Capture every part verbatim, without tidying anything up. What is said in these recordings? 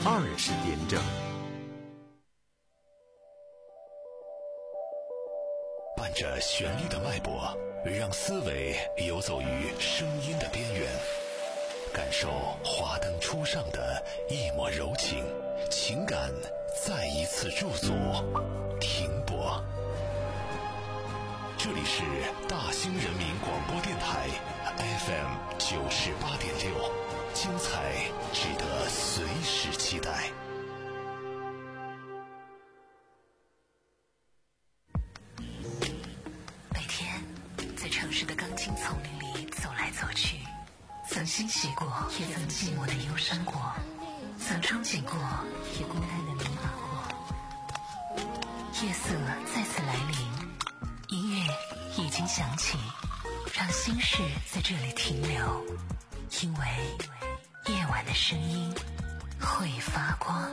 二十点整。 伴着旋律的脉搏，让思维游走于声音的边缘，感受华灯初上的一抹柔情，情感再一次驻足停泊。这里是大兴人民广播电台 F M 九十八点六，精彩值得随时期待。 每天在城市的钢筋丛林里走来走去，曾欣喜过，也曾寂寞的忧伤过，曾憧憬过，也孤单的迷茫过。夜色再次来临，音乐已经响起，让心事在这里停留，因为夜晚的声音会发光。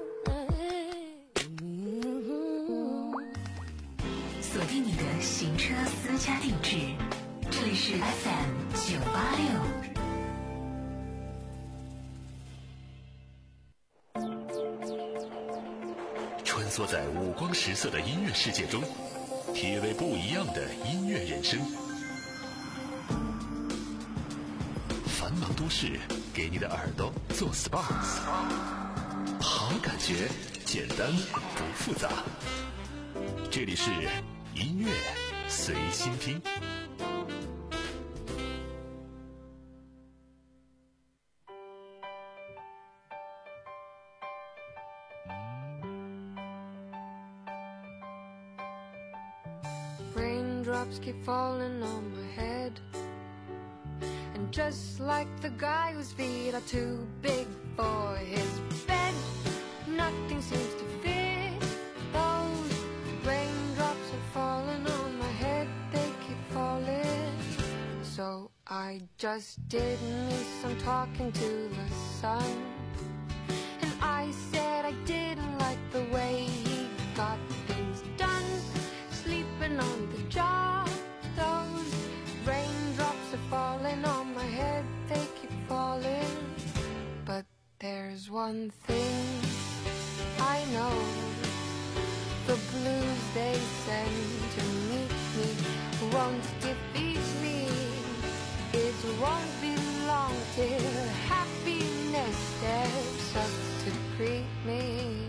锁定你的行车私家定制，这里是 F M 九八六。 穿梭在五光十色的音乐世界中，体味不一样的音乐人生。繁忙都市给你的耳朵做 S P A， 好感觉简单不复杂。这里是音乐随心听。 Raindrops keep falling on my head, and just like the guy whose feet are too big for his bed, nothing seems to fit. Those raindrops are falling on my head, they keep falling. So I just did me some talking to the sun, and I said I didn't like the way he got things done, sleeping on the job. Those raindrops are falling on my head, they keep falling. But there's one thing I know, the blues they send to meet me won't defeat me. It won't be long till happiness steps up to greet me.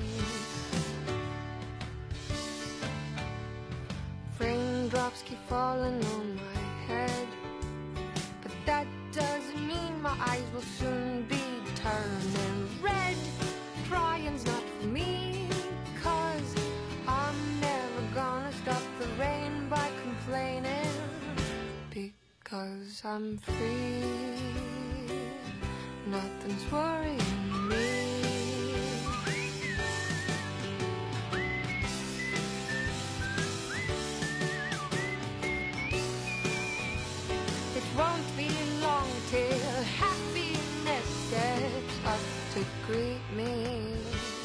Raindrops keep falling on my head, but that doesn't mean my eyes will soon be turning red. Crying's not for me, 'cause I'm never gonna stop the rain by complaining, because I'm free, nothing's worrying me. Won't be long till happiness steps up to greet me.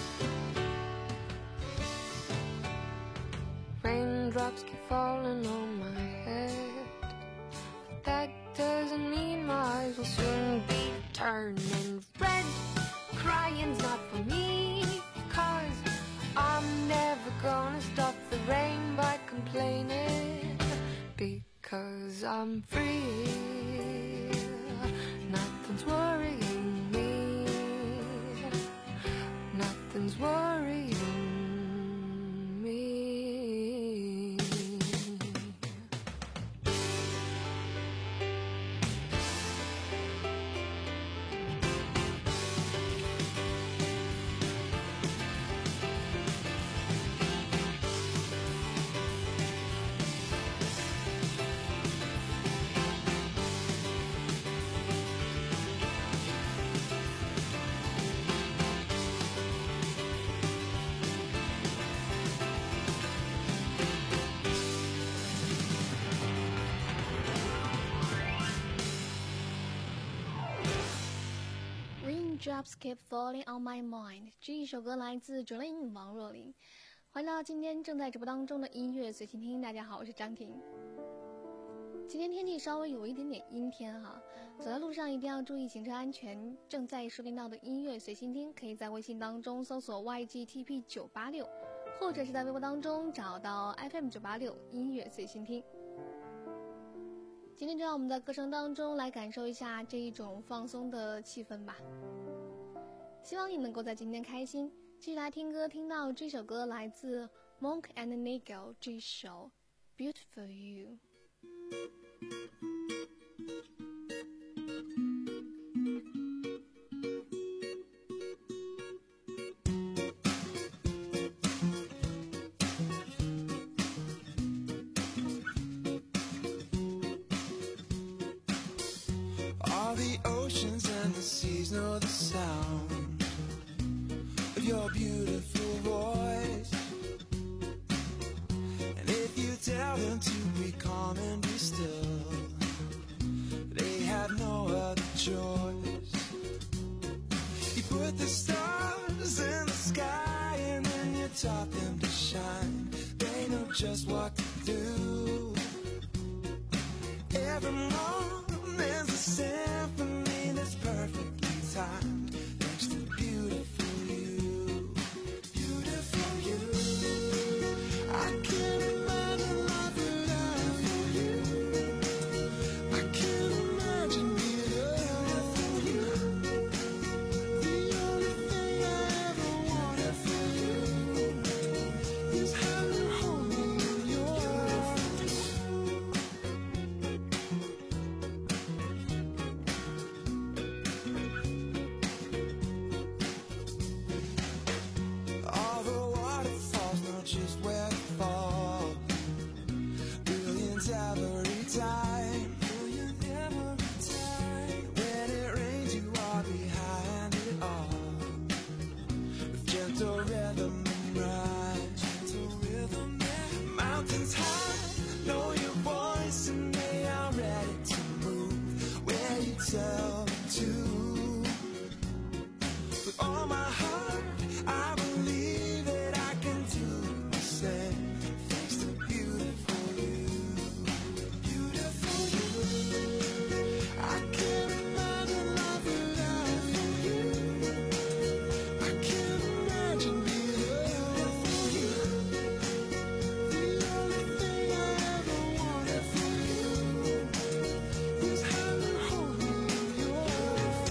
Raindrops keep falling on my head, but that doesn't mean my eyes will soon be turning red. Crying's not for me, 'cause I'm never gonna stop the rain by complaining, because I'm free, nothing's worrying me, nothing's worrying me. Raindrops keep falling on my mind， 这一首歌来自 Jolin 王若琳。欢迎来到今天正在直播当中的音乐随心听，大家好，我是张婷。 今天天气稍微有一点点阴天哈，走在路上一定要注意行车安全。正在收听到的音乐随心听，可以在微信当中搜索 Y G T P 九八六，或者是在微博当中找到 F M 九八六音乐随心听。今天就让我们在歌声当中来感受一下这一种放松的气氛吧。希望你能够在今天开心。继续来听歌，听到这首歌来自 Monk and Nigel 这首 Beautiful You。 All the oceans and the seas know the sound of your beautiful voice. And if you tell them to be calm and be still, they have no other choice. You put the stars in the sky and then you taught them to shine. They know just what to do. Every morning there's a symphony that's perfectly timed, thanks to beautiful you, beautiful you. I can't imagine life without you. I can't imagine beautiful you. The only thing I ever wanted for you is how you hold me in your arms. All the waterfalls know just where to fall. Billions every time. Billion every time. When it rains, you are behind it all. With gentle rhythm and rhyme. Gentle rhythm and mountains high. Know your voice and they are ready to move where you tell them to. With all my heart, I believe that I can do the same. Thanks to beautiful you, beautiful you. I can't imagine life without you. I can't imagine beautiful you. The only thing I ever wanted for you is how you hold me in your arms.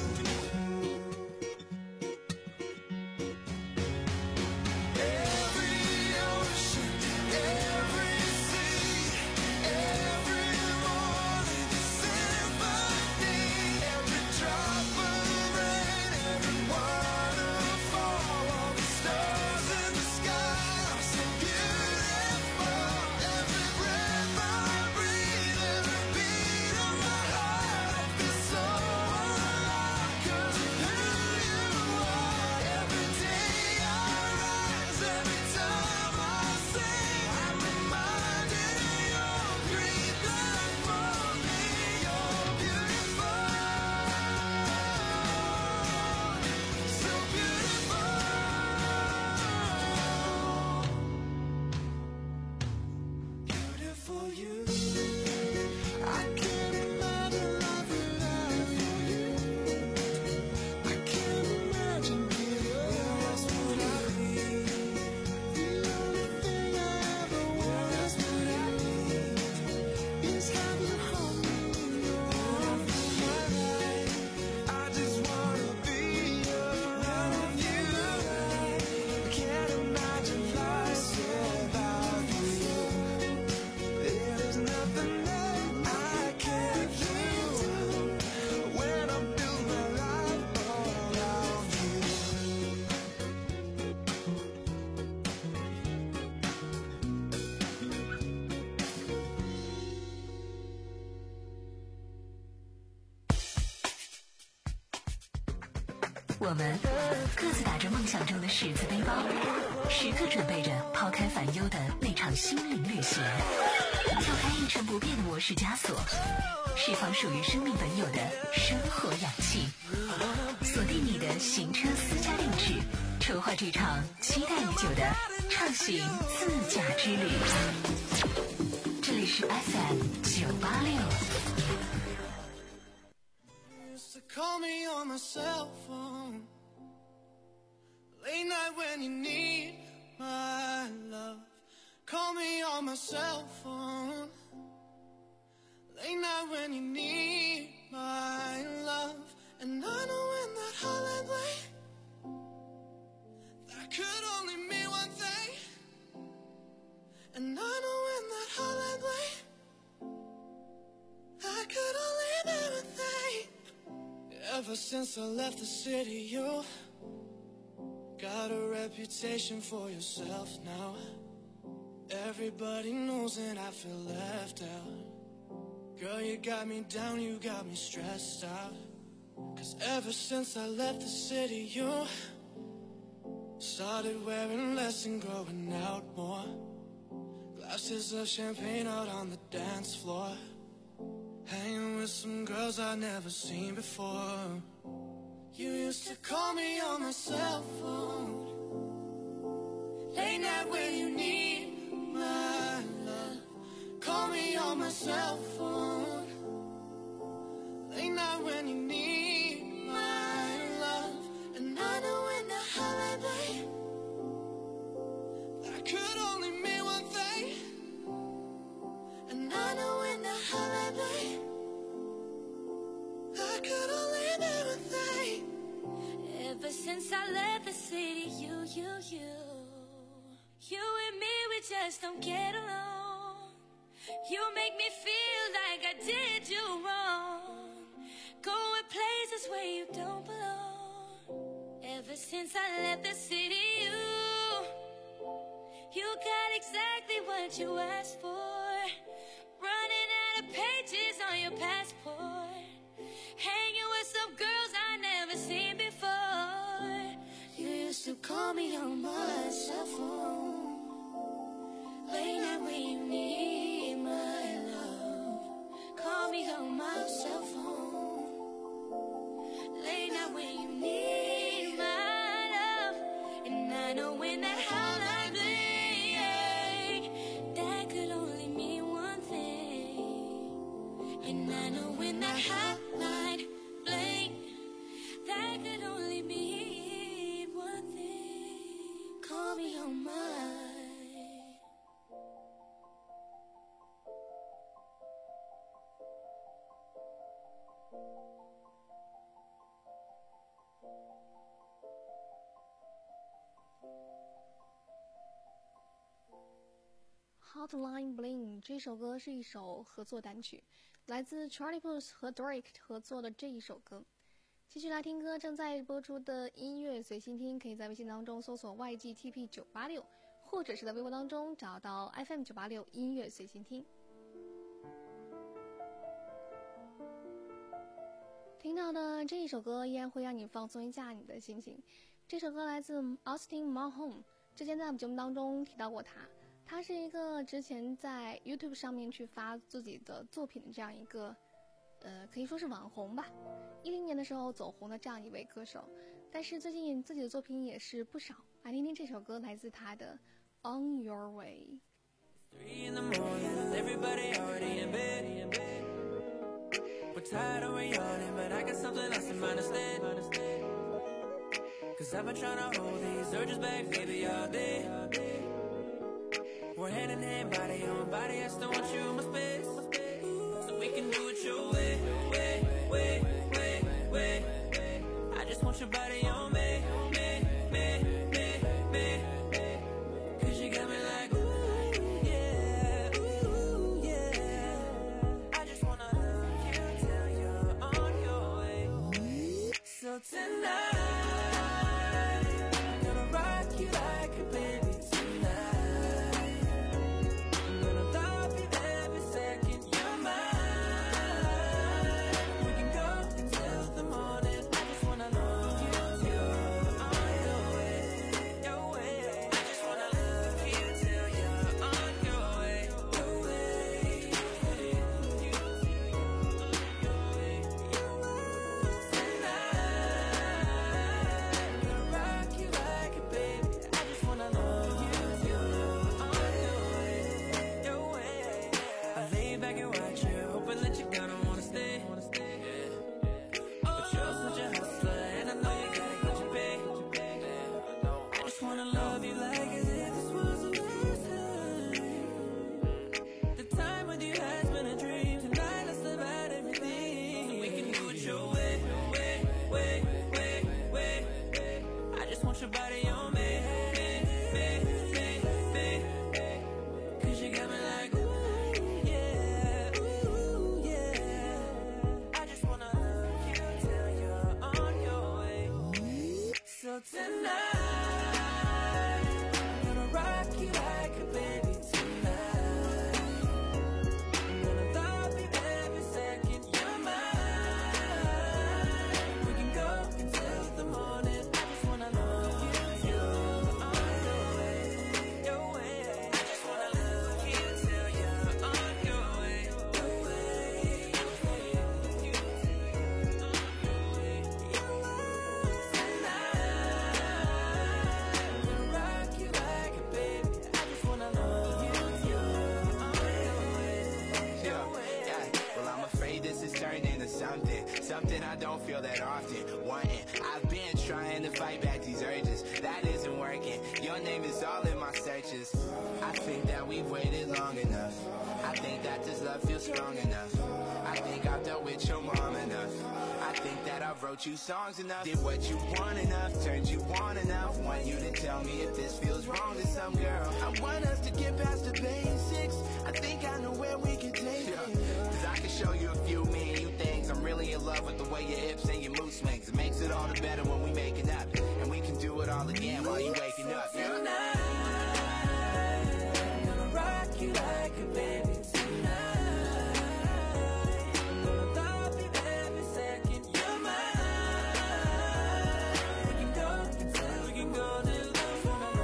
Every ocean, every sea, every morning symphony, every drop of rain, every waterfall, all the stars in the sky are so beautiful. Every breath I breathe, every beat of my heart feels so alive 'cause of who you are. Every day I rise, every time I sing, I'm reminded you're breathing for me. You're beautiful, so beautiful, beautiful you. I can't imagine life without you. I can't imagine beautiful you. The only thing I ever want is what I need is how you hold me in your arms. I just wanna be around you. I can't imagine life without you. There's nothing that I can't do when I build my life around you. 我们各自打着梦想中的十字背包，时刻准备着抛开烦忧的那场心灵旅行，跳开一成不变的模式枷锁，释放属于生命本有的生活氧气，锁定你的行车私家定制，筹划这场期待已久的畅行自驾之旅。这里里是 F M 九八六。 Used to call me on my cell phone late night when you need my love. Call me on my cell phone late night when you need my love. And I know in that hotline way that could only mean one thing. And I know in that hotline way that could only mean one thing. Ever since I left the city, you got a reputation for yourself now. Everybody knows that I feel left out. Girl, you got me down, you got me stressed out. Cause ever since I left the city, you started wearing less and growing out more. Glasses of champagne out on the dance floor, hanging with some girls I'd never seen before. You used to call me on my cell phone late night when you need my love. Call me on my cell phone late night when you need my love. And I know in the holiday that could only mean one thing. And I know in the holiday that could only mean one thing. Ever since I left the city, you, you, you You and me, we just don't get along. You make me feel like I did you wrong, going places where you don't belong. Ever since I left the city, you You got exactly what you asked for, running out of pages on your passport, hanging with some girls I never seen before. You used to call me on my cell phone late night when you need my love. Call me on my cell phone late night when you need my love. And I know when that hotline bling, that could only mean one thing. And I know when that hotline bling, that could only mean one thing. Call me on my Hotline Bling 这首歌是一首合作单曲，来自 Charlie Puth 和 Drake 合作的这一首歌。继续来听歌，正在播出的音乐随心听，可以在微信当中搜索 Y G T P 九八六，或者是在微博当中找到 F M 九八六音乐随心听。听到的这一首歌依然会让你放松一下你的心情。这首歌来自 Austin Mahone， 之前在我们节目当中提到过他。他是一个之前在 YouTube 上面去发自己的作品的这样一个，呃，可以说是网红吧。一零年的时候走红的这样一位歌手，但是最近自己的作品也是不少。来听听这首歌，来自他的 On Your Way。 Three in the morning, everybody already in bed. We're tired of yawning, but I got something else in mind instead. Cause I've been trying to hold these urges back, baby, all day. We're hand in hand, body on body, I still want you in my space. So we can do it your way, way, way, way, way. I just want your body on me, me, me, me, me. Cause you got me like, ooh, yeah, ooh, yeah. I just wanna love you till you're on your way. So tonight till the morning. I just wanna love you till want your body on me, me, me, me, me. Cause you got me like, ooh, yeah, ooh, yeah. I just wanna love you till you're on your way. So tonight, I'm gonna rock you like a baby tonight. I'm gonna love you every second you're mine. We can go until the morning. I just wanna love you till you're on your way, your way. I just wanna love you till you're on your way, your way, your way. You till you're on your way, your way. Tonight, I'm gonna rock you like a baby. I just wanna love you till you're on your way, your way. Yeah, well, I'm afraid this is turned into something, something I don't feel that often. Wanting, I've been trying to fight back these urges, that isn't working. Your name is all in my searches. I think that we've waited long enough. I think that this love feels strong enough. I think I've dealt with your mom enough. I think that I wrote you songs enough. Did what you want enough, turned you on enough. Want you to tell me if this feels wrong to some girl. I want us to get past the basics. I think I know where we can take it. Cause I can show you a few me and you things. I'm really in love with the way your hips and your mood swings. It makes it all the better when we make it up. And we can do it all again while you waking up. Yeah. Tonight, I'm gonna rock you like a baby tonight. I'm gonna love you every second you're mine. We can go until we can go till the morning.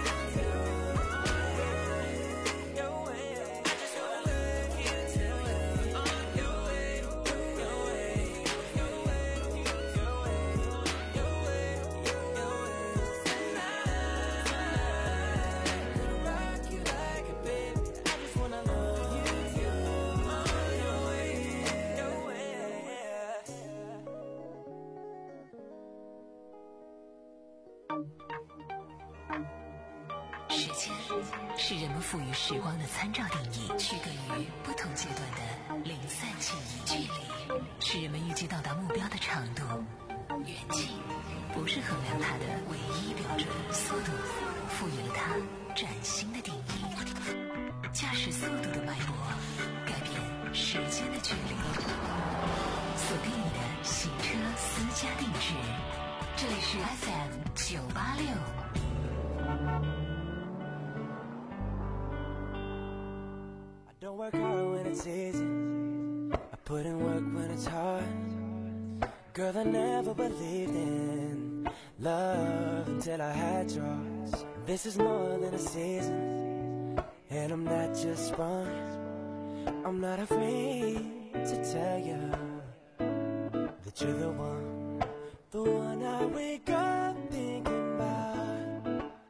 Your way, I just wanna love you till you're on your way, your way, your way, your way, your way, your way. Tonight, I'm gonna rock you like a baby. I just wanna love you till you're on your way, your way. 时间是人们赋予时光的参照定义，区隔于不同阶段的零散记忆。距离是人们预计到达目标的长度，远近不是衡量它的唯一标准。速度赋予了它崭新的定义。驾驶速度的脉搏，改变时间的距离。锁定你的行车私家定制，这里是 F M 九八六。 I don't work hard when it's easy. I put in work when it's hard. Girl, I never believed in love until I had yours. This is more than a season, and I'm not just sprung. I'm not afraid to tell you that you're the one, the one I wake up thinking about,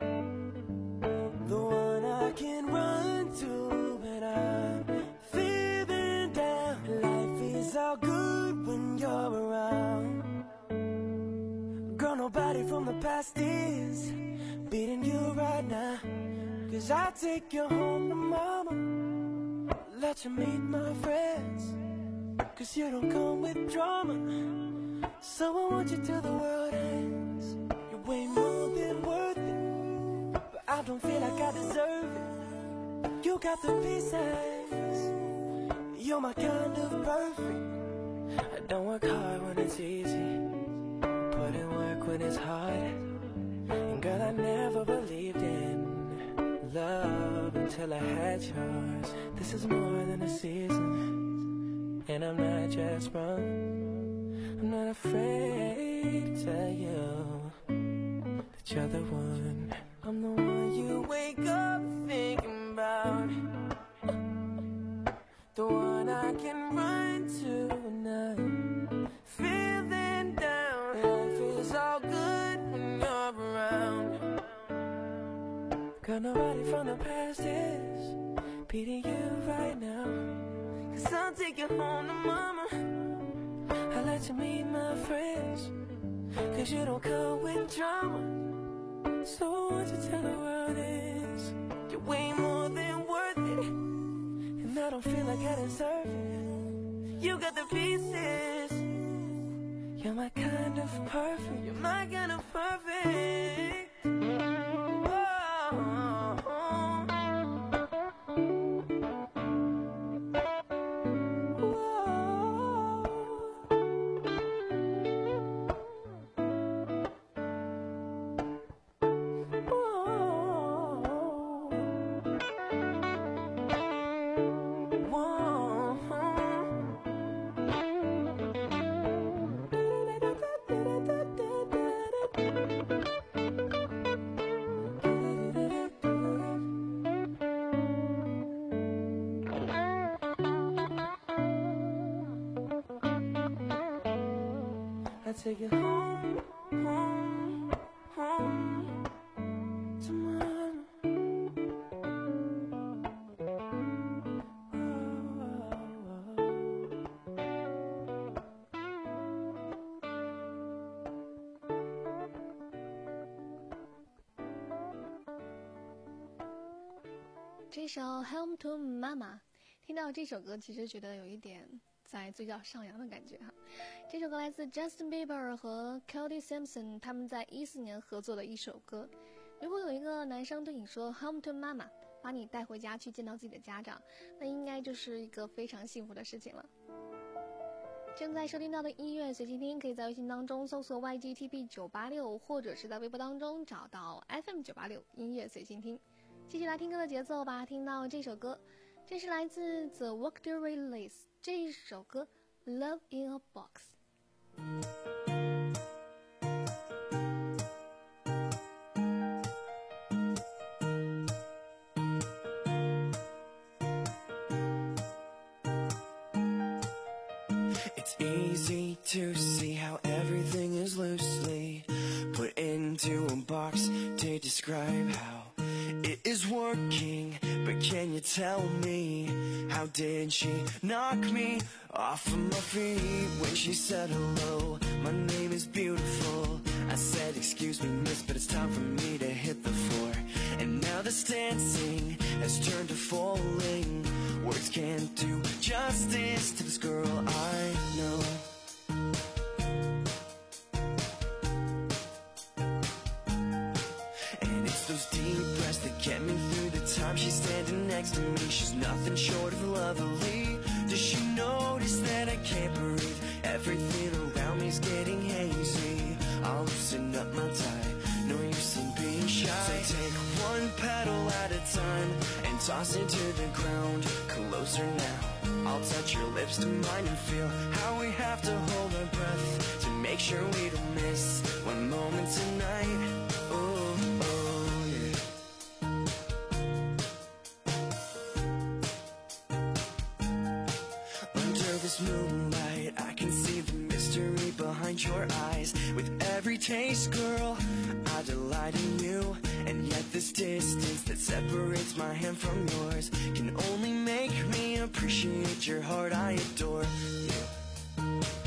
the one I can run to when I'm feeling down. Life is all good when you're around. Girl, nobody from the past is beating you right now. Cause I take you home to mama, let you meet my friends. Cause you don't come with drama, so I want you till the world ends. You're way more than worth it, but I don't feel like I deserve it. You got the pieces, you're my kind of perfect. I don't work hard when it's easy, put in work when it's hard. And girl, I never believed in love until I had yours. This is more than a season, and I'm not just wrong. I'm not afraid to tell you that you're the one. I'm the one you wake up thinking about, the one I can run to when I'm feeling down. Life is all good when you're around. Got nobody from the past is beating you right now. Cause I'll take you home to mama, I'll let you meet my friends. Cause you don't come with drama, so I want you to tell the world is you're way more than worth it, and I don't feel like I deserve it. You got the pieces, you're my kind of perfect. You're my kind of perfect. take you home, home, home to mama. 这首《Home to Mama》，听到这首歌，其实觉得有一点在嘴角上扬的感觉哈。这首歌来自 Justin Bieber 和 Kelly Simpson 他们在一四年合作的一首歌。如果有一个男生对你说 Home to Mama， 把你带回家去见到自己的家长，那应该就是一个非常幸福的事情了。正在收听到的音乐随心听，可以在微信当中搜索 Y G T P 九八六， 或者是在微博当中找到 F M 九八六 音乐随心听。继续来听歌的节奏吧，听到这首歌，这是来自 The Work the Release 这一首歌 Love in a Box。 It's easy to see how everything is loosely put into a box to describe how it is working, but can you tell me, how did she knock me off of my feet when she said hello, my name is beautiful? I said excuse me miss, but it's time for me to hit the floor. And now this dancing has turned to falling. Words can't do justice to this girl I know. Those deep breaths that get me through the time she's standing next to me. She's nothing short of lovely. Does she notice that I can't breathe? Everything around me's getting hazy. I'll loosen up my tie, no use in being shy. So take one petal at a time and toss it to the ground. Closer now, I'll touch your lips to mine and feel how we have to hold our breath to make sure we don't miss one moment tonight. Moonlight, I can see the mystery behind your eyes. With every taste, girl, I delight in you. And yet this distance that separates my hand from yours can only make me appreciate your heart. I adore you.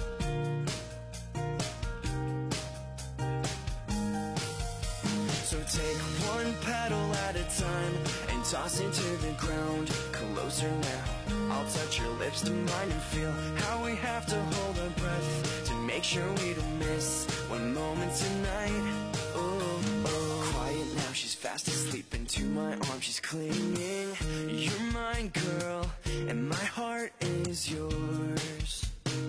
So take one petal at a time and toss it to the ground. Closer now, I'll touch your lips to mine and feel how we have to hold our breath to make sure we don't miss one moment tonight. Oh, oh. Quiet now, she's fast asleep into my arms, she's clinging. You're mine, girl, and my heart is yours.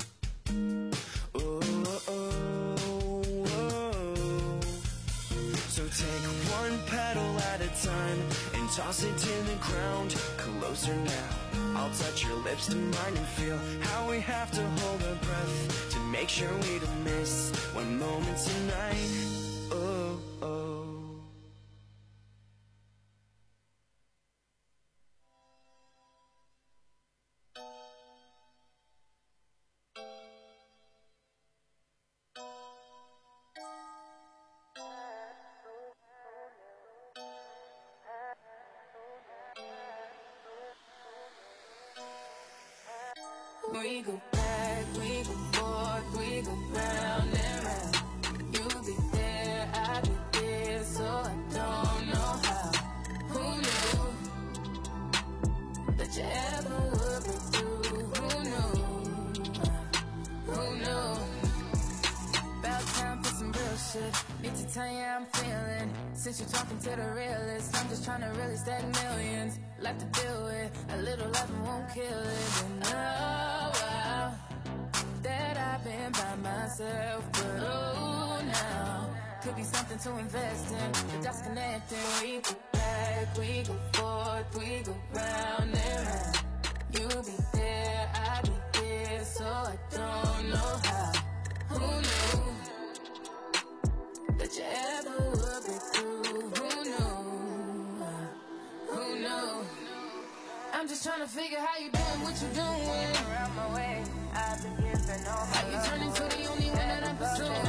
Oh, oh, oh. So take one petal at a time and toss it to the ground. Closer now, I'll touch your lips to mine and feel how we have to hold our breath to make sure we don't miss one moment tonight. Oh, oh. We go back, we go forth, we go round and round. You'll be there, I'll be there, so I don't know how. Who knew that you ever would break through? Who knew? Who knew? About time for some real shit. Need to tell you how I'm feeling. Since you're talking to the realist, I'm just trying to really stack millions. Life to deal with, a little love won't kill it. And oh, wow, that I've been by myself. But oh, now, could be something to invest in. The dots connecting. We go back, we go forth, we go round and round. You'll be there, I'll be there, so I don't know how. Who knew that you ever would break through? Who knew? Who knew? I'm just trying to figure how you doing what you doing. Around my way, I've been giving all my how you turn into the only one that I'm pursuing.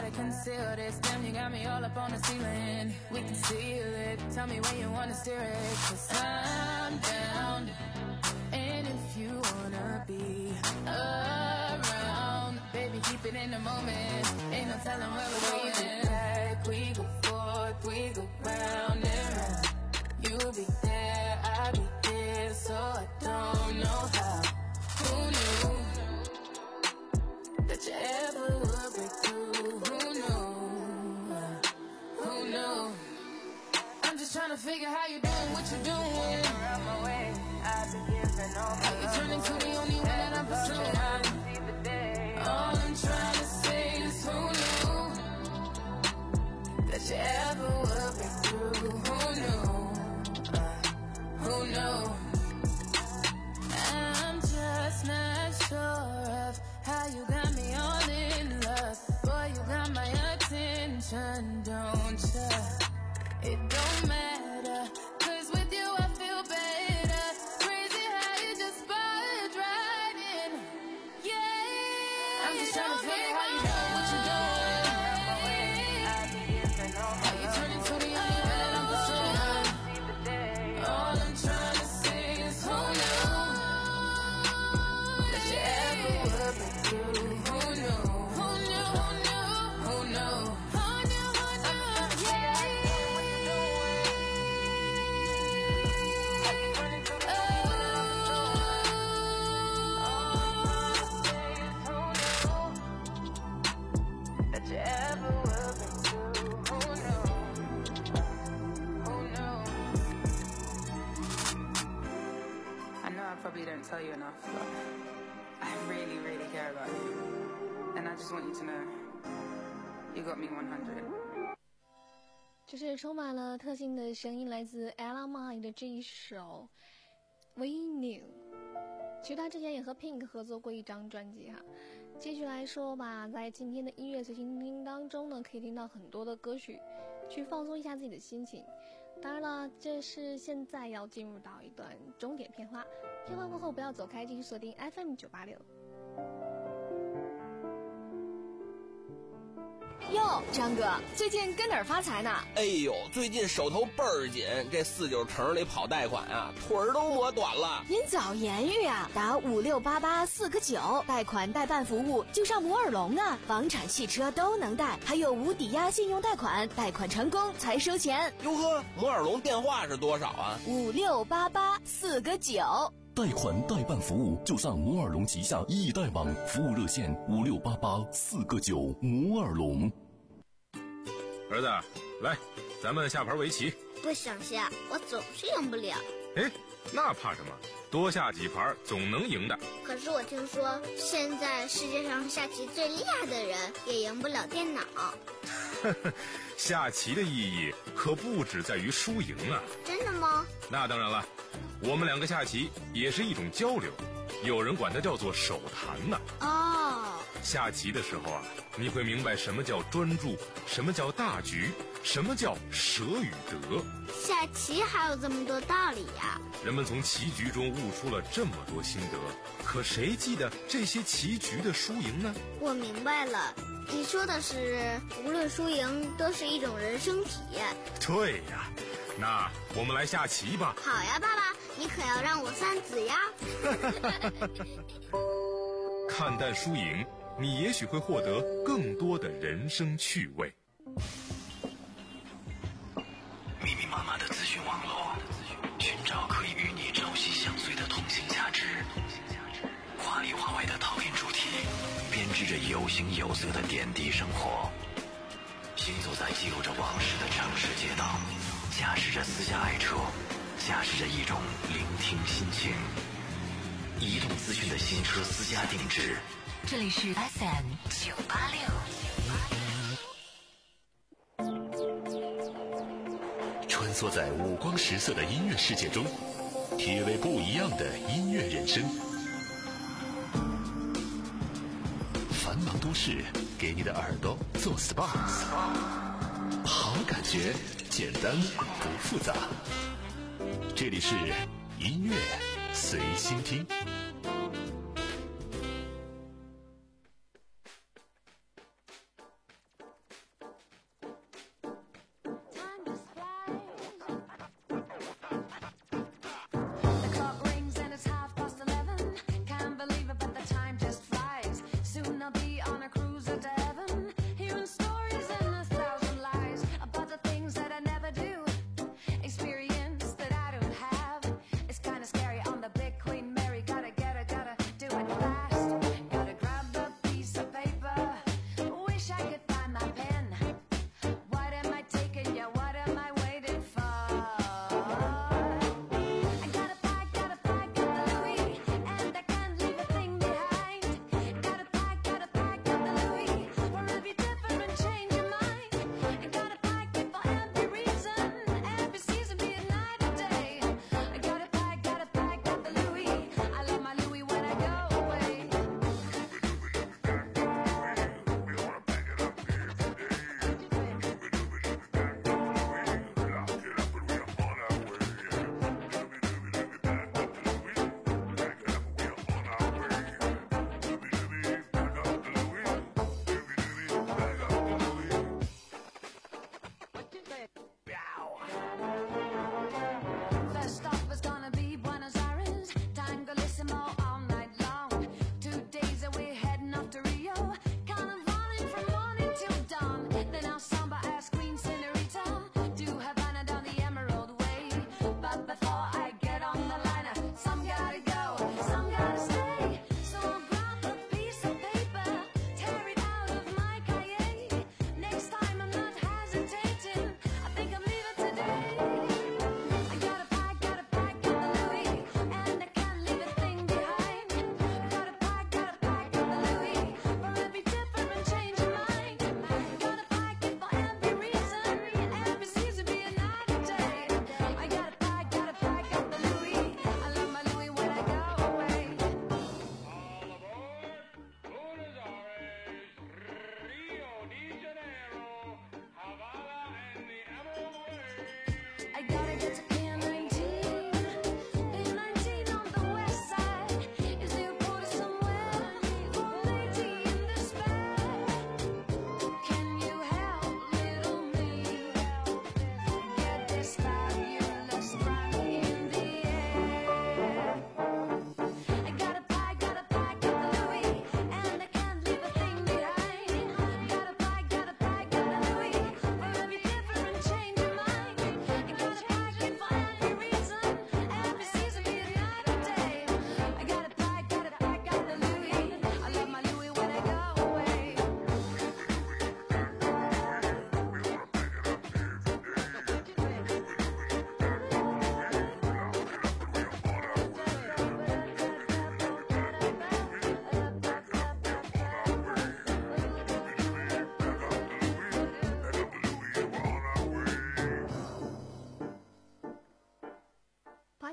to conceal this. Damn, you got me all up on the ceiling. We can seal it. Tell me when you wanna steer it. Cause I'm down. And if you wanna be around, baby, keep it in the moment. Ain't no telling where we're going. We go back, we go forth, we go round and round. You'll be there, I'll be there, so I don't know how. Who knew that you ever would break through? Who knew? Who knew? I'm just trying to figure how you doing what you're doing. Around my way, I've been giving all my love. You turn into the only one that I'm pursuing. All I'm trying to say is who knew that you ever would break through? Who knew? Who knew? I'm just not sure of how you got me all in love. Boy, you got my attention, don't ya? It don't matter, cause with you I feel better. Crazy how you just barge right in. Yeah, I'm just trying to figure how you doing what you're doing. How you turn into the only one that I'm pursuing. All I'm trying to say is who knew that you ever would break through? Who knew? Who knew? Who knew? Who knew? Who knew? Who knew? Yeah. That you ever would break through? Who knew? Who knew? I know I probably don't tell you enough, but I really, really care about you. And I just want you to know, you got me one hundred. 这是充满了特性的声音，来自 Ella Mai 的这一首 We Knew。其实他之前也和 Pink 合作过一张专辑哈。继续来说吧，在今天的音乐随心听当中呢，可以听到很多的歌曲，去放松一下自己的心情。当然了，这是现在要进入到一段终点片花，片花过后不要走开，继续锁定 F M 九八六。 哟，张哥，最近跟哪儿发财呢？ 哎呦，最近手头倍儿紧，这四九城里跑贷款啊，腿儿都磨短了。 您早言语啊，打五六八八四个九，贷款代办服务就上摩尔龙啊，房产、汽车都能贷，还有无抵押信用贷款，贷款成功才收钱。 哟呵，摩尔龙电话是多少啊？ 五六八八四个九。 贷款代办服务就上摩尔龙旗下易贷网，服务热线五六八八四个九。摩尔龙。 儿子，来，咱们下盘围棋。 不想下，我总是赢不了。 哎，那怕什么？多下几盘总能赢的。 可是我听说，现在世界上下棋最厉害的人也赢不了电脑。 呵呵，下棋的意义可不只在于输赢啊。 真的吗？ 那当然了，我们两个下棋也是一种交流，有人管它叫做手谈呢。 哦， 下棋的时候啊，你会明白什么叫专注，什么叫大局，什么叫舍与得。 下棋还有这么多道理呀！ 人们从棋局中悟出了这么多心得，可谁记得这些棋局的输赢呢？ 我明白了，你说的是无论输赢都是一种人生体验。 对呀，那我们来下棋吧。 好呀，爸爸，你可要让我三子呀。 看淡输赢，你也许会获得更多的人生趣味。 密密麻麻的资讯网络，寻找可以与你朝夕相随的通信价值。华里华外的讨厌主题，编织着有形有色的点滴生活。行走在记录着往事的城市街道，驾驶着私家爱车，驾驶着一种聆听心情。移动资讯的新车私家定制， 这里是 F M 九八六。 穿梭在五光十色的音乐世界中，体味不一样的音乐人生。繁忙都市给你的耳朵做 S P A， 好感觉，简单不复杂。这里是音乐随心听。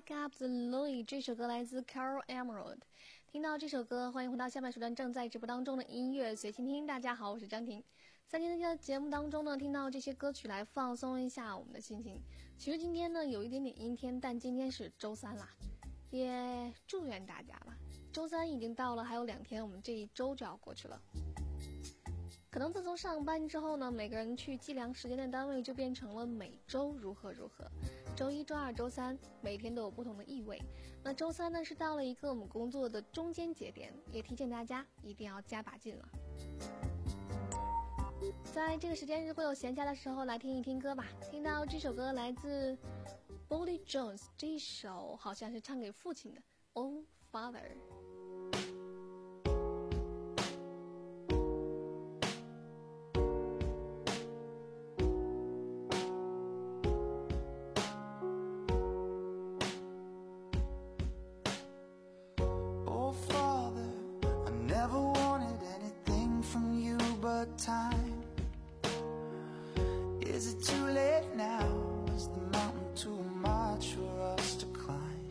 Pick Up the Louie 这首歌来自 Carol Emerald。听到这首歌，欢迎回到下半时段正在直播当中的音乐随心听。大家好，我是张婷。在今天的节目当中呢，听到这些歌曲来放松一下我们的心情。其实今天呢有一点点阴天，但今天是周三啦，也祝愿大家吧。周三已经到了，还有两天，我们这一周就要过去了。可能自从上班之后呢，每个人去计量时间的单位就变成了每周如何如何。周一、周二、周三，每天都有不同的意味。那周三呢，是到了一个我们工作的中间节点，也提醒大家一定要加把劲了。在这个时间，如果有闲暇的时候，来听一听歌吧。听到这首歌来自 Bolly Jones， 这一首好像是唱给父亲的 Oh Father。Is it too late now? Is the mountain too much for us to climb?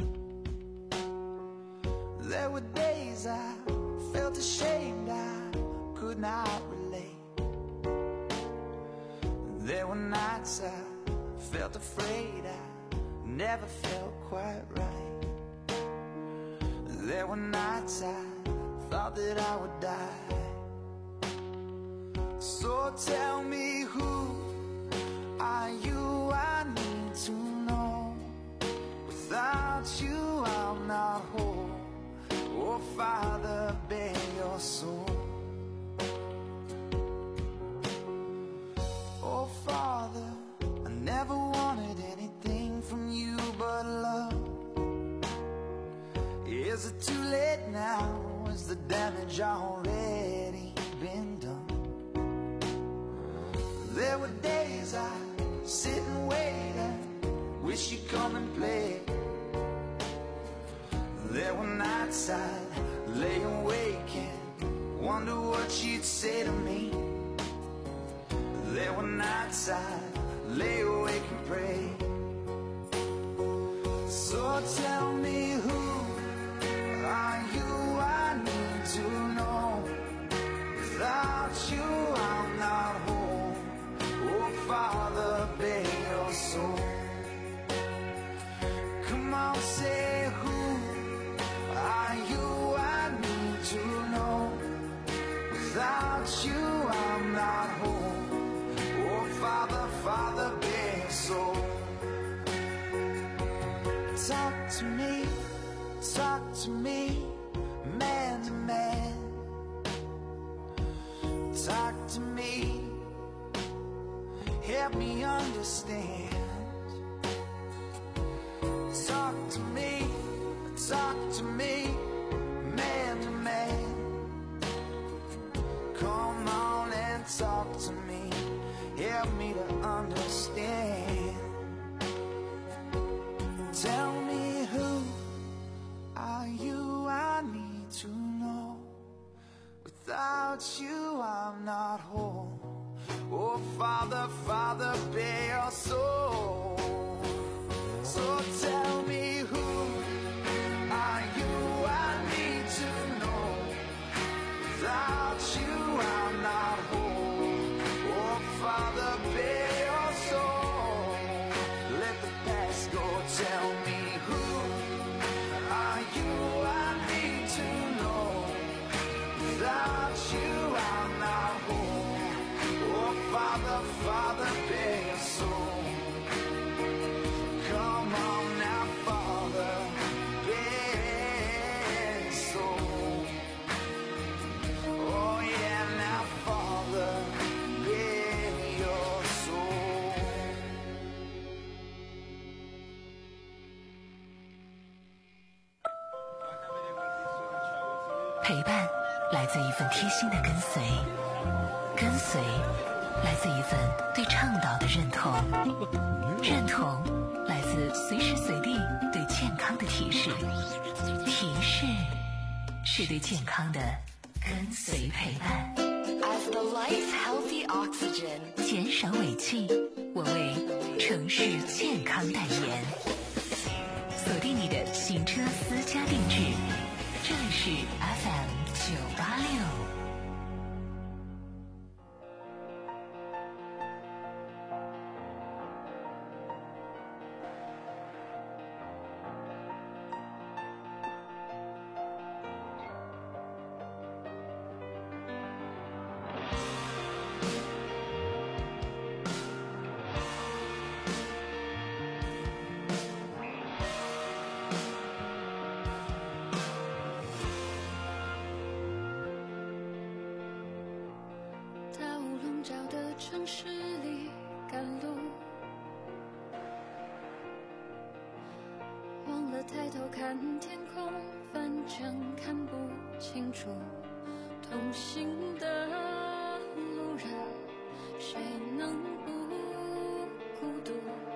There were days I felt ashamed, I could not relate. There were nights I felt afraid, I never felt quite right. There were nights I thought that I would die. So tell me, who are you? I need to know. Without you I'm not whole. Oh Father, bear your soul. Oh Father, I never wanted anything from you but love. Is it too late now? Is the damage already been done? There were days I sit and wait and wish you'd come and play. There were nights I'd lay awake and wonder what you'd say to me. There were nights I'd lay awake and pray. So tell me, who are you? I need to know. Without you I'm not home. Oh Father, bear your soul. Come on, say, who are you? I need to know. Without you I'm not home. Oh Father, Father, bear your soul. Talk to me, talk to me, man to man. Talk to me, help me understand. Talk to me, talk to me, man to man. Come on and talk to me, help me to understand. Tell me, who are you? I need to know. Without you I'm not whole. Oh Father, Father, bear your soul. So tell me, who are you? I need to know. Without you I'm not whole. Oh Father, bear your soul. Let the past go. Tell me, who are you? I need to know. Without you I'm not whole. Oh Father, Father, bear your soul. Come on now, Father, bear your soul. Oh yeah, now Father, bear your soul. 陪伴来自一份贴心的跟随，跟随来自一份对倡导的认同，认同来自随时随地对健康的提示，提示是对健康的跟随陪伴。As the life's healthy oxygen， 减少尾气，我为城市健康代言。 锁定你的行车私家定制，这里是 F M 九八六。 城市里赶路，忘了抬头看天空，反正看不清楚。同行的路人，谁能不孤独？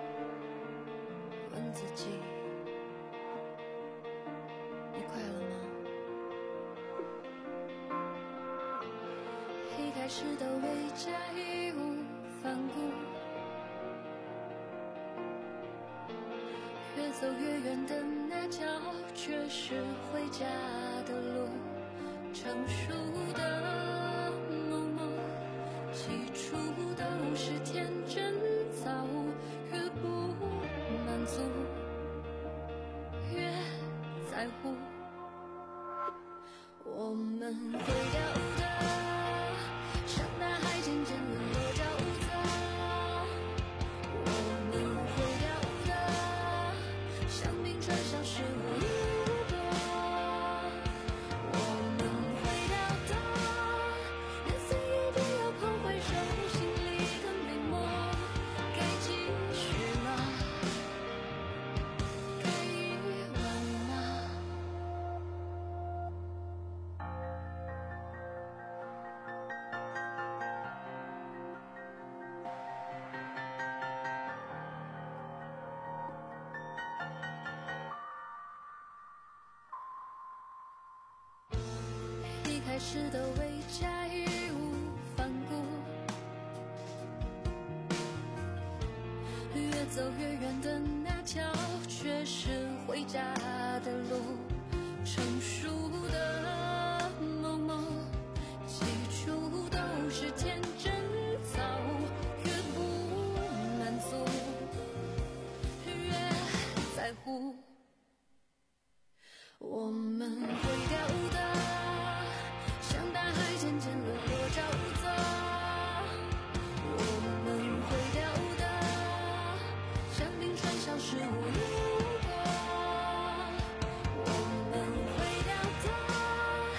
问自己，你快乐吗？一开始的未加义无反顾，越走越远的那条却是回家的路。成熟的某某，起初都是天真，早越不满足，越在乎。我们会掉的，像大海渐渐沦落沼泽。我们会掉的，像冰川消失无路过。我们会掉的，连岁月都要抛回手心里的美墨。该继续吗？该遗忘吗？一开始的未加义无反顾，越走越远的那条却是回家的路。成熟的某某，起初都是天真，早越不满足，越在乎。我们会掉的，像大海渐渐沦落沼泽。我们会掉的，像冰川消失无路过。我们会掉的，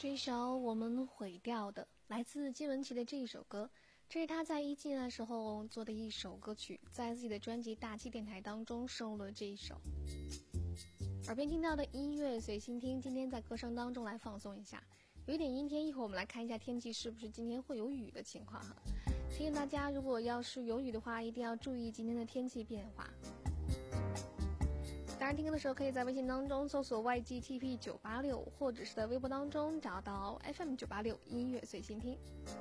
这一首我们毁掉的来自金玟岐的这一首歌，这是他在一七年的时候做的一首歌曲，在自己的专辑《大气电台》当中收录了这一首。耳边听到的音乐随心听，今天在歌声当中来放松一下，有一点阴天，一会儿我们来看一下天气是不是今天会有雨的情况哈。提醒大家，如果要是有雨的话，一定要注意今天的天气变化。当然听歌的时候可以在微信当中搜索 Y G T P 九八六， 或者是在微博当中找到 F M 九八六 音乐随心听。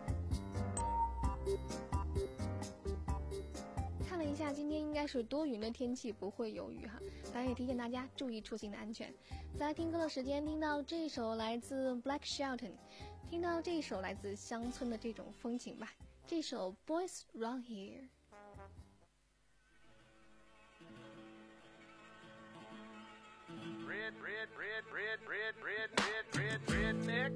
看了一下，今天应该是多云的天气，不会有雨哈。当然也提醒大家注意出行的安全。在听歌的时间听到这首来自 Black Shelton， 听到这首来自乡村的这种风情吧，这首 Boys Round Here。Red, red, red, red, red, red, red, red, redneck.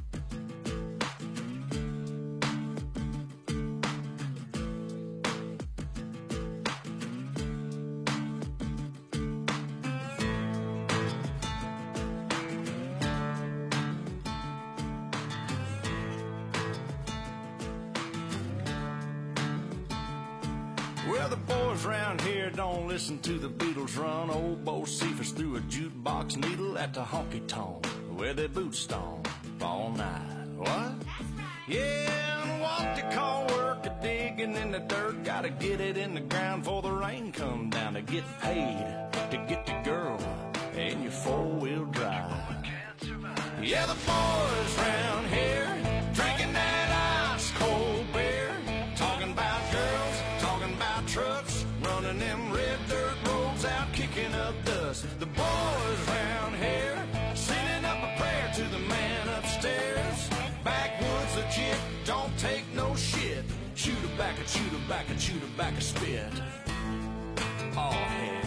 Well, the boys round here don't listen to the Beatles run old Bo Cephas through a jukebox needle at the honky-tonk where their boots stomp all night. What? Yeah, and what they call work a digging in the dirt. Gotta get it in the ground before the rain come down. To get paid, to get the girl in your four-wheel drive. Yeah, the boys round here drinking that ice-cold beer, talking about girls, talking about trucks, running them red dirt roads out, kicking up dust. The boys round here sending up a prayer to the man upstairs. Backwoods legit, don't take no shit. Shoot a back a shoot a back a shoot a back a spit. Oh heck.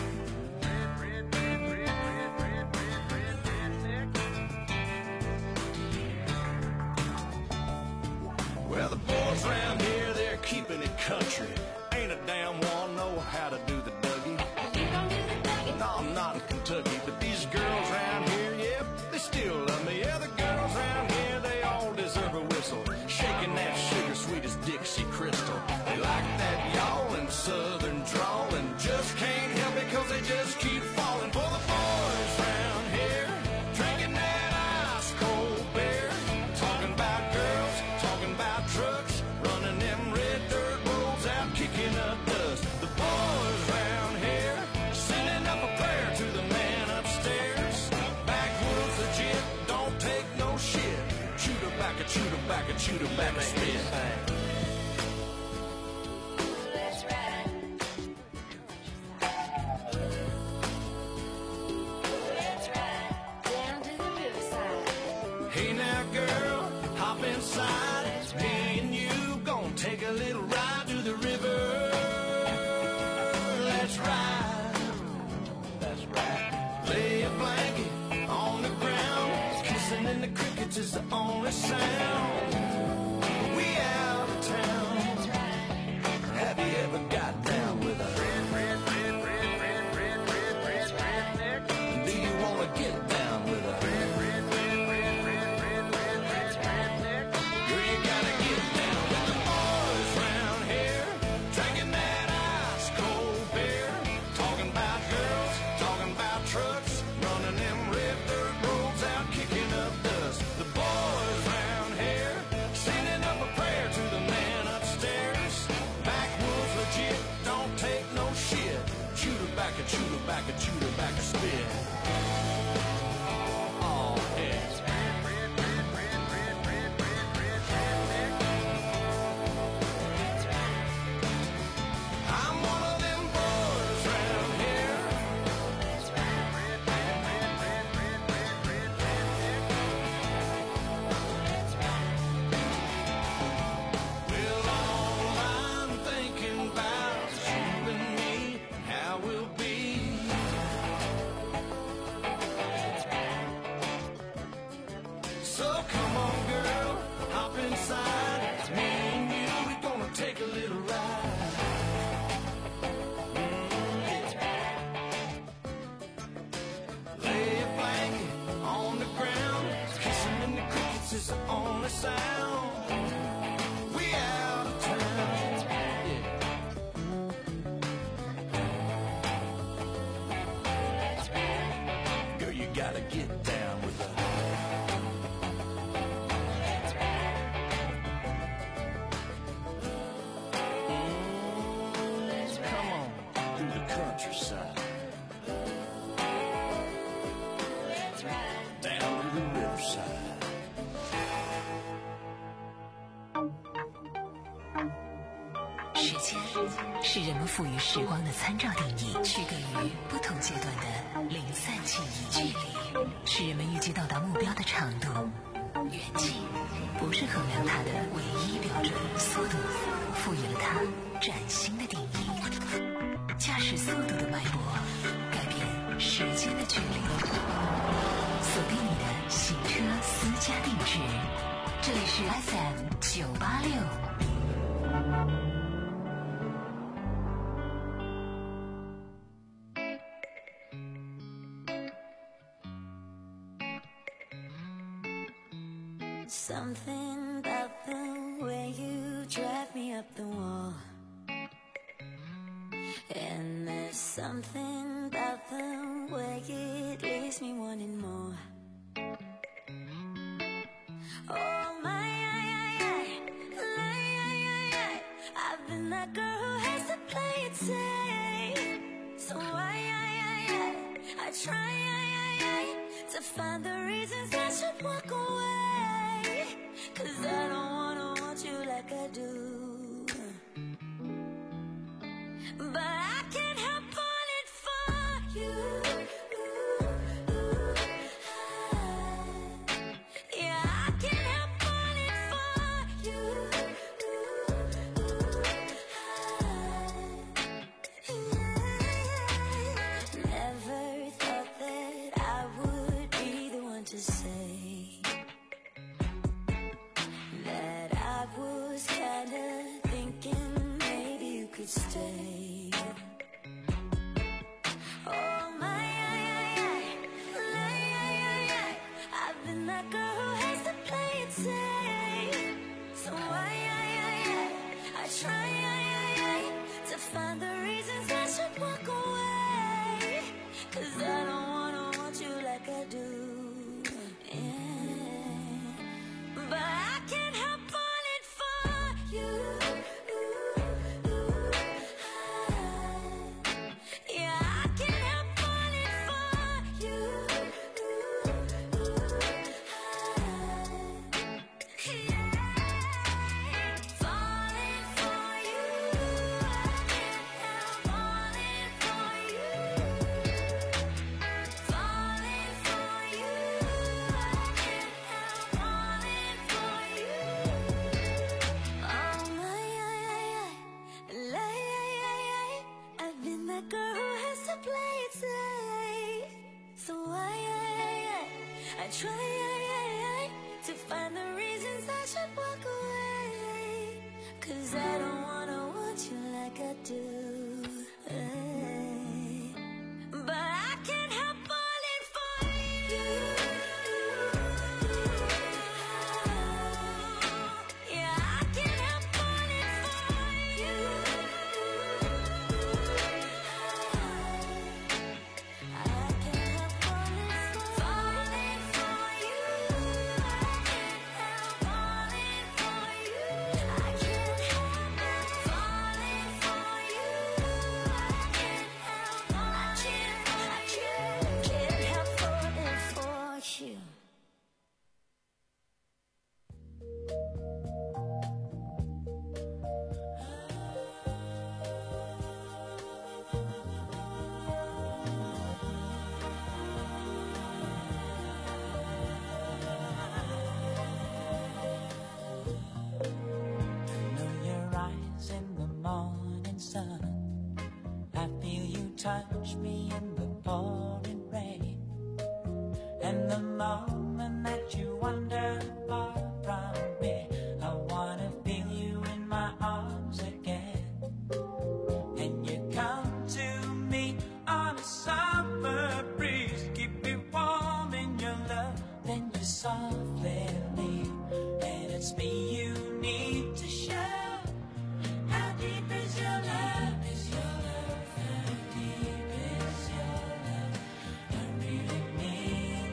Well, the boys round here, they're keeping it country. Ain't a damn one know how to do the Dougie. No, I'm not in Kentucky, but these girls round here, yeah, they still love me. Yeah, the girls round here, they all deserve a whistle. Shaking that sugar sweet as Dixie Crystal. They like that yawling southern drawl and just can't help it cause they just keep falling for the boys round here. Drinking that ice cold beer, talking about girls, talking about trucks, running them red dirt roads out, kicking up dust. The boys round here sending up a prayer to the man upstairs. Backwoods legit, don't take no shit. Shoot her back a shoot her back a shoot her back a spit. Hey now girl, hop inside. Me and you gonna take a little ride to the river. Let's ride. That's right. Lay a blanket on the ground. Kissing in the crickets is the only sound. We out of town. Have you ever got down with a red, red, red, red, red, red, red, red, redneck? Do you wanna get down with a red, red, red, red, red, red, red, red, redneck? Girl, you gotta get down with the boys round here, drinking that ice cold beer, talking about girls, talking about trucks, running them red dirt roads out, kicking up dust. The boys round here sending up a prayer to the man upstairs. Backwoods legit, don't take no shit. Shoot her back and shoot her back and shoot her back a spit. Oh heck. I'm one of them boys round here. Well, all I'm thinking about is you and me, and how we'll be. gotta get down with the come on through the countryside, down to the riverside. 时间是人们赋予时光的参照定义，区隔于不同阶段的零散记忆。距离是人们预计到达目标的长度，远近不是衡量它的唯一标准。速度赋予了它崭新的定义。驾驶速度的脉搏改变时间的距离。锁定你的行车私家定制，这里是 S M 九八六。 Something about the way you drive me up the wall, and there's something about the way it leaves me wanting more. Oh my, I, I, I, I, I've been that girl who has to play it safe. So I, I, I, I try I, I, I, to find the reasons I should walk away. 'Cause I don't wanna want you like I do, but I can't help falling for you. Yeah, I can't help falling for you. Never thought that I would be the one to say that I was kinda thinking maybe you could stay. Oh my, I, I, I, I, I've been that girl who has to play it safe. So I, I, I, I try I, I, to find the reasons I should walk away. 'Cause I don't wanna want you like I do, yeah. But I can't help falling for you. Yeah, I can't help falling for you. Yeah, falling for you. I can't help falling for you. Falling for you. I can't help falling for you. Oh my, I, I, I, I've been that girl who has to play it safe. So I, I, I, I try I, I, to find the reasons I should walk away. 'Cause I don't wanna want you like I do, but I can't help falling for you. Yeah, I can't help falling for you. I can't help falling for, falling for you. I can't help falling for you. I can't help falling for you. I can't help, I can't, I can't, can't help falling for you. Know your eyes in the morning sun. I feel you touch me in the pouring rain. And the moment that you wander far from me, I wanna feel you in my arms again. And you come to me on a summer breeze, keep me warm in your love, then you softly leave. And it's me you need to show. How deep is your love? Is your love? How deep is your love? I really need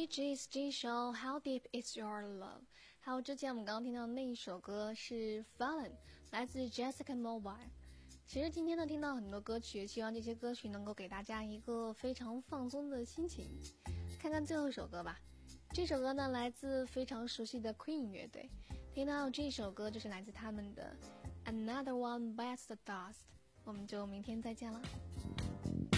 G S 这首 How Deep Is Your Love， 还有之前我们刚刚听到的那一首歌是 Fallen， 来自 Jessica Mobile。 其实今天呢听到很多歌曲，希望这些歌曲能够给大家一个非常放松的心情。看看最后一首歌吧，这首歌呢来自非常熟悉的 Queen 乐队，听到这首歌就是来自他们的 Another One Bites the Dust。 我们就明天再见了。